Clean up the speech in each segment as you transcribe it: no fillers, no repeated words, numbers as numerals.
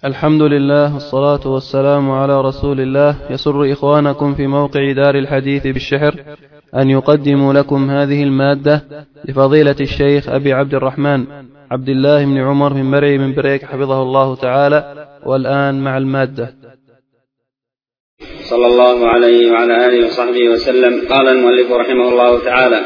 الحمد لله والصلاة والسلام على رسول الله. يسر إخوانكم في موقع دار الحديث بالشحر أن يقدموا لكم هذه المادة لفضيلة الشيخ أبي عبد الرحمن عبد الله بن عمر بن مرعي من بريك حفظه الله تعالى. والآن مع المادة. صلى الله عليه وعلى آله وصحبه وسلم. قال المؤلف رحمه الله تعالى: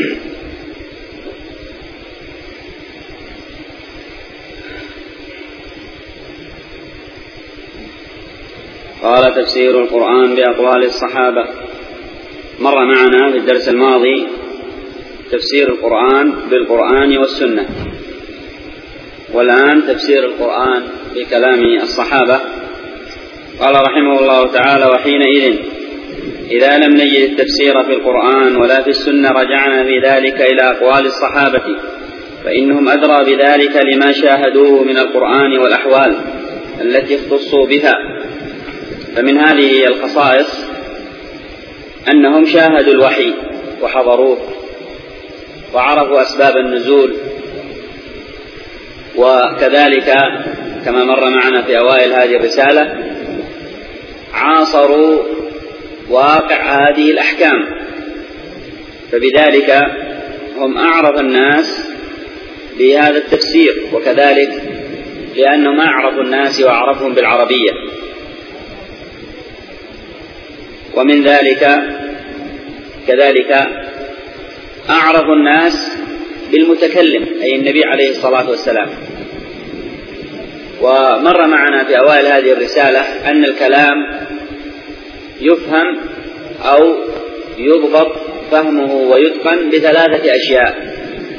قال: تفسير القرآن بأقوال الصحابة. مر معنا في الدرس الماضي تفسير القرآن بالقرآن والسنة، والآن تفسير القرآن بكلام الصحابة. قال رحمه الله تعالى: وحينئذ إذا لم نجد التفسير في القرآن ولا في السنة رجعنا في ذلك إلى أقوال الصحابة، فإنهم أدرى بذلك لما شاهدوه من القرآن والأحوال التي اختصوا بها. فمن هذه الخصائص أنهم شاهدوا الوحي وحضروه وعرفوا أسباب النزول، وكذلك كما مر معنا في أوائل هذه الرسالة عاصروا واقع هذه الأحكام، فبذلك هم أعرف الناس بهذا التفسير، وكذلك لأنهم أعرف الناس وأعرفهم بالعربية. ومن ذلك كذلك أعرف الناس بالمتكلم أي النبي عليه الصلاة والسلام. ومر معنا في أوائل هذه الرسالة أن الكلام يفهم أو يضبط فهمه ويتقن بثلاثة أشياء: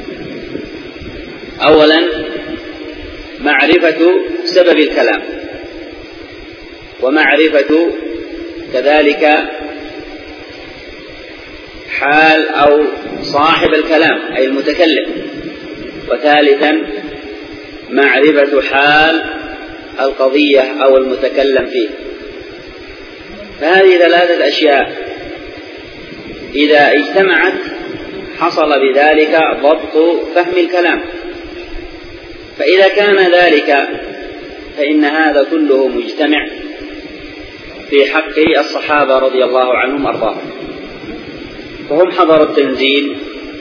أولا معرفة سبب الكلام، ومعرفة كذلك حال أو صاحب الكلام أي المتكلم، وثالثا معرفة حال القضية أو المتكلم فيه. فهذه ثلاثة أشياء إذا اجتمعت حصل بذلك ضبط فهم الكلام. فإذا كان ذلك فإن هذا كله مجتمع في حق الصحابة رضي الله عنهم وأرضاهم، فهم حضروا التنزيل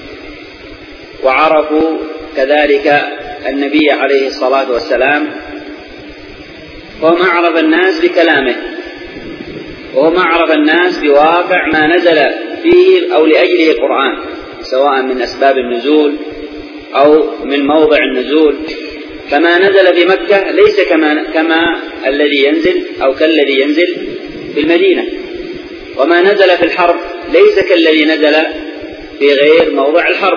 وعرفوا كذلك النبي عليه الصلاة والسلام، وهم أعرف الناس بكلامه، وهم أعرف الناس بواقع ما نزل فيه أو لأجله القرآن، سواء من أسباب النزول أو من موضع النزول. فما نزل في مكة ليس كما الذي ينزل أو كالذي ينزل في المدينة، وما نزل في الحرب ليس كالذي نزل في غير موضع الحرب،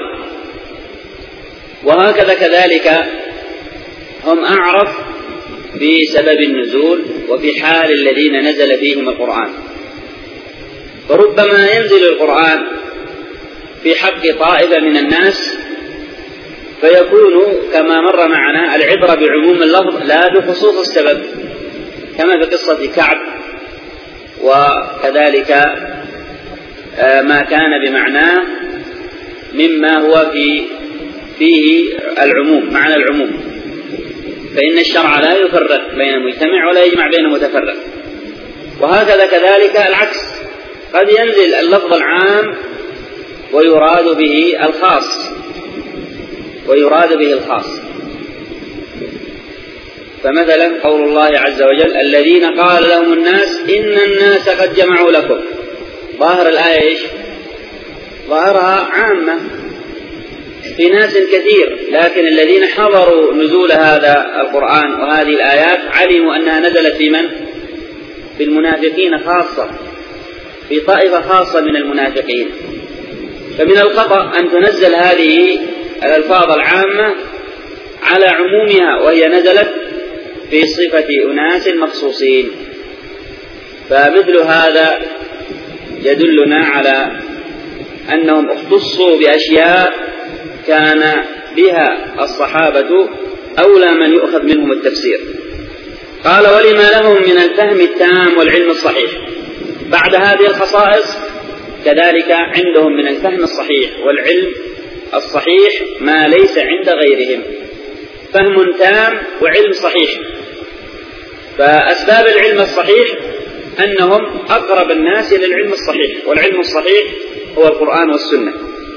وهكذا كذلك هم أعرف بسبب النزول وفي حال الذين نزل فيهم القرآن. فربما ينزل القرآن في حق طائفة من الناس فيكون كما مر معنا العبرة بعموم اللفظ لا بخصوص السبب، كما في قصة كعب، وكذلك ما كان بمعناه مما هو فيه العموم، معنى العموم. فإن الشرع لا يفرق بين مجتمع ولا يجمع بين متفرق. وهكذا كذلك العكس، قد ينزل اللفظ العام ويراد به الخاص. فمثلا قول الله عز وجل: الذين قال لهم الناس إن الناس قد جمعوا لكم. ظاهر الآية إيش؟ ظاهرها عامة في ناس كثير، لكن الذين حضروا نزول هذا القرآن وهذه الآيات علموا أنها نزلت في من؟ في المنافقين خاصة، في طائفة خاصة من المنافقين. فمن الخطأ أن تنزل هذه الألفاظ العامة على عمومها وهي نزلت في صفة أناس مخصوصين. فمثل هذا يدلنا على أنهم اختصوا بأشياء كان بها الصحابة أولى من يؤخذ منهم التفسير. قال: ولما لهم من الفهم التام والعلم الصحيح. بعد هذه الخصائص كذلك عندهم من الفهم الصحيح والعلم الصحيح ما ليس عند غيرهم، فهم تام وعلم صحيح. فأسباب العلم الصحيح أنهم أقرب الناس إلى العلم الصحيح، والعلم الصحيح هو القرآن والسنة،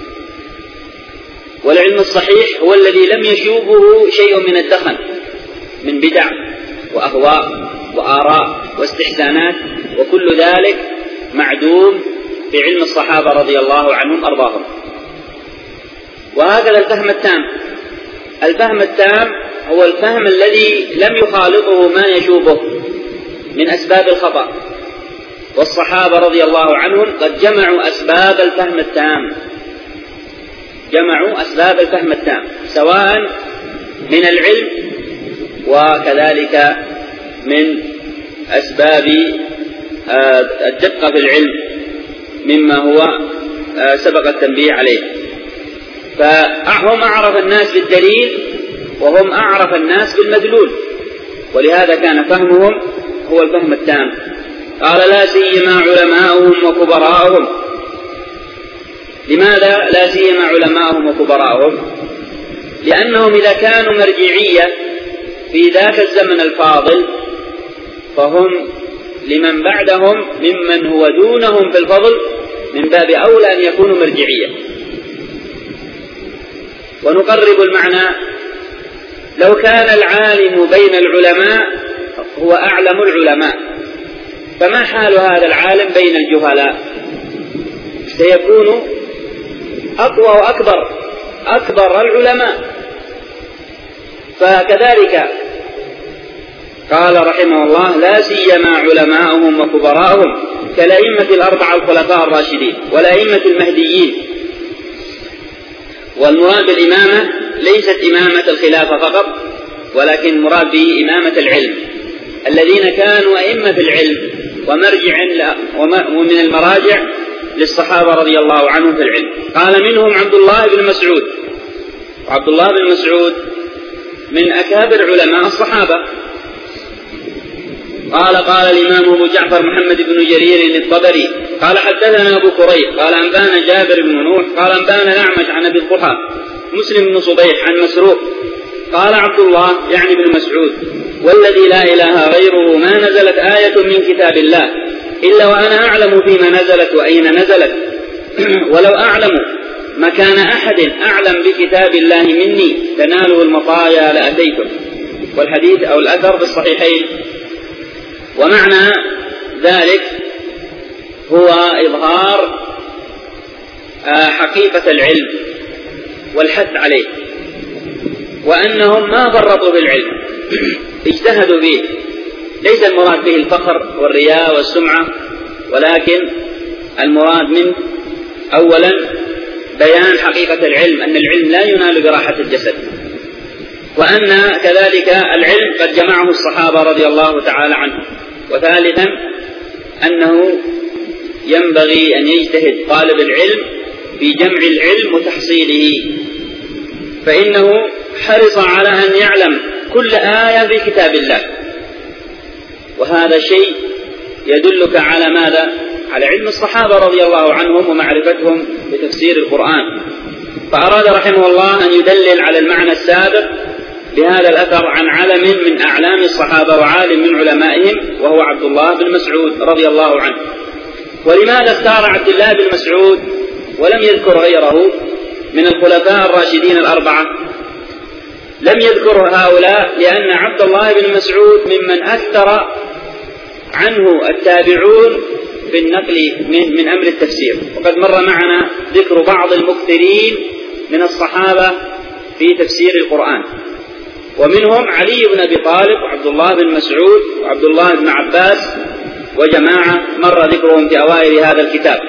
والعلم الصحيح هو الذي لم يشوبه شيء من الدخن من بدع وأهواء وآراء واستحسانات، وكل ذلك معدوم في علم الصحابة رضي الله عنهم أرضاهم. وهكذا الفهم التام. الفهم التام هو الفهم الذي لم يخالطه ما يشوبه من أسباب الخطأ، والصحابة رضي الله عنهم قد جمعوا أسباب الفهم التام، جمعوا أسباب الفهم التام سواء من العلم وكذلك من أسباب الدقة في العلم مما هو سبق التنبيه عليه. فهم أعرف الناس بالدليل وهم أعرف الناس بالمدلول، ولهذا كان فهمهم هو الفهم التام. قال لا سيما علماؤهم وكبراءهم. لماذا لا سيما علماؤهم وكبراءهم؟ لأنهم إذا كانوا مرجعية في ذاك الزمن الفاضل فهم لمن بعدهم ممن هو دونهم في الفضل من باب أولى أن يكونوا مرجعية. ونقرب المعنى: لو كان العالم بين العلماء هو أعلم العلماء، فما حال هذا العالم بين الجهلاء؟ سيكون أقوى وأكبر العلماء. فكذلك قال رحمه الله: لا سيما علماؤهم وكبراءهم كالأئمة الأربعة الخلفاء الراشدين والأئمة المهديين. والمراد بالإمامة ليست إمامة الخلافة فقط، ولكن المراد به إمامة العلم، الذين كانوا أئمة العلم ومن المراجع للصحابة رضي الله عنهم في العلم. قال منهم عبد الله بن مسعود، وعبد الله بن مسعود من أكابر علماء الصحابة. قال الإمام أبو جعفر محمد بن جرير الطبري قال حدثنا أبو كريب قال أنبانا جابر بن نوح قال أنبانا الأعمش عن أبي الضحى مسلم بن صبيح عن مسروق قال عبد الله يعني بن مسعود: والذي لا إله غيره ما نزلت آية من كتاب الله إلا وأنا أعلم فيما نزلت وأين نزلت، ولو أعلم مكان أحد أعلم بكتاب الله مني تناله المطايا لأتيته. والحديث أو الأثر في الصحيحين. ومعنى ذلك هو إظهار حقيقة العلم والحث عليه، وأنهم ما فرطوا في العلم، اجتهدوا به. ليس المراد به الفخر والرياء والسمعة، ولكن المراد منه أولا بيان حقيقة العلم، أن العلم لا ينال براحة الجسد، وأن كذلك العلم قد جمعه الصحابة رضي الله تعالى عنهم. وثالثا أنه ينبغي أن يجتهد طالب العلم في جمع العلم وتحصيله، فإنه حرص على أن يعلم كل آية في كتاب الله، وهذا الشيء يدلك على ماذا؟ على علم الصحابة رضي الله عنهم ومعرفتهم بتفسير القرآن. فأراد رحمه الله أن يدلل على المعنى السابق بهذا الأثر عن علم من أعلام الصحابة وعالم من علمائهم، وهو عبد الله بن مسعود رضي الله عنه. ولماذا اختار عبد الله بن مسعود ولم يذكر غيره من الخلفاء الراشدين الأربعة؟ لم يذكر هؤلاء لأن عبد الله بن مسعود ممن أكثر عنه التابعون في النقل من أمر التفسير، وقد مر معنا ذكر بعض المكثرين من الصحابة في تفسير القرآن، ومنهم علي بن أبي طالب وعبد الله بن مسعود وعبد الله بن عباس وجماعة مر ذكرهم في أوائل هذا الكتاب.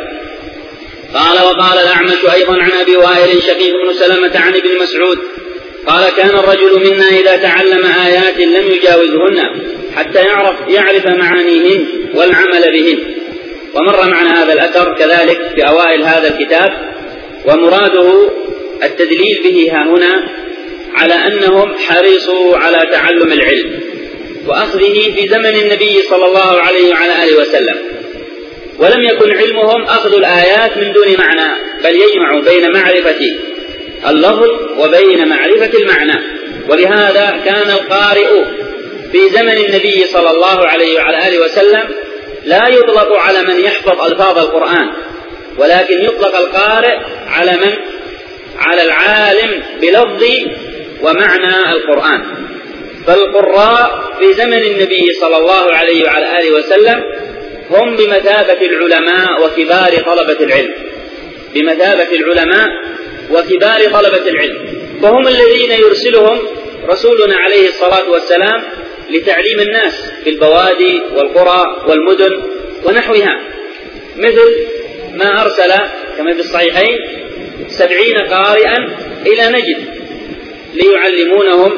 وقال الأعمش أيضا عن أبي وائل شقيق بن سلمة عن ابن مسعود قال: كان الرجل منا إذا تعلم آيات لم يجاوزهن حتى يعرف معانيهن والعمل بهن. ومر معنا هذا الأثر كذلك في أوائل هذا الكتاب، ومراده التدليل به ها هنا على أنهم حرصوا على تعلم العلم وأخذه في زمن النبي صلى الله عليه وعلى آله وسلم، ولم يكن علمهم أخذ الآيات من دون معنى، بل يجمع بين معرفة اللفظ وبين معرفة المعنى. ولهذا كان القارئ في زمن النبي صلى الله عليه وعلى آله وسلم لا يطلق على من يحفظ ألفاظ القرآن، ولكن يطلق القارئ على العالم بلفظ ومعنى القرآن. فالقراء في زمن النبي صلى الله عليه وعلى آله وسلم هم بمثابة العلماء وكبار طلبة العلم، بمثابة العلماء وكبار طلبة العلم، فهم الذين يرسلهم رسولنا عليه الصلاة والسلام لتعليم الناس في البوادي والقرى والمدن ونحوها، مثل ما أرسل كما في الصحيحين 70 قارئا إلى نجد ليعلمونهم،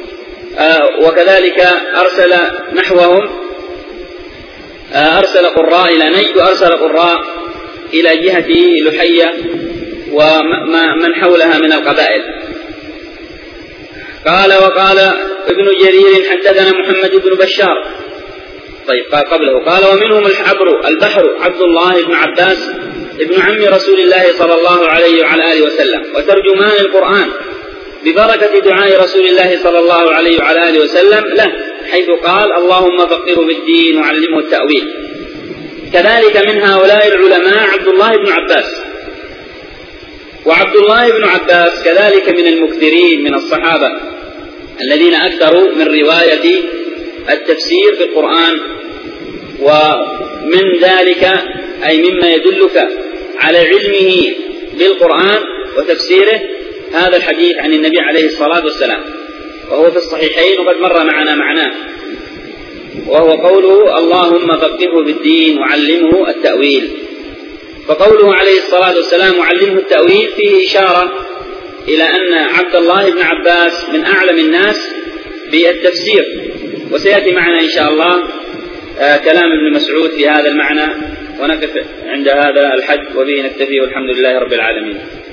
وكذلك أرسل نحوهم، أرسل قراء إلى نجد وأرسل قراء إلى جهة لحية ومن حولها من القبائل. وقال ابن جرير حدثنا محمد بن بشار. طيب قال قبله قال ومنهم البحر عبد الله بن عباس ابن عم رسول الله صلى الله عليه وعلى آله وسلم وترجمان القرآن ببركة دعاء رسول الله صلى الله عليه وعلى آله وسلم له، حيث قال اللهم فقهه بالدين وعلمه التأويل. كذلك من هؤلاء العلماء عبد الله بن عباس، وعبد الله بن عباس كذلك من المكثرين من الصحابة الذين أكثروا من رواية التفسير في القرآن. ومن ذلك أي مما يدلك على علمه بالقرآن وتفسيره هذا الحديث عن النبي عليه الصلاة والسلام، وهو في الصحيحين وقد مر معنا معناه، وهو قوله اللهم فقهه بالدين وعلمه التأويل. فقوله عليه الصلاة والسلام وعلمه التأويل فيه إشارة إلى أن عبد الله بن عباس من أعلم الناس بالتفسير، وسيأتي معنا إن شاء الله كلام ابن مسعود في هذا المعنى. ونقف عند هذا الحد وبه نكتفي، والحمد لله رب العالمين.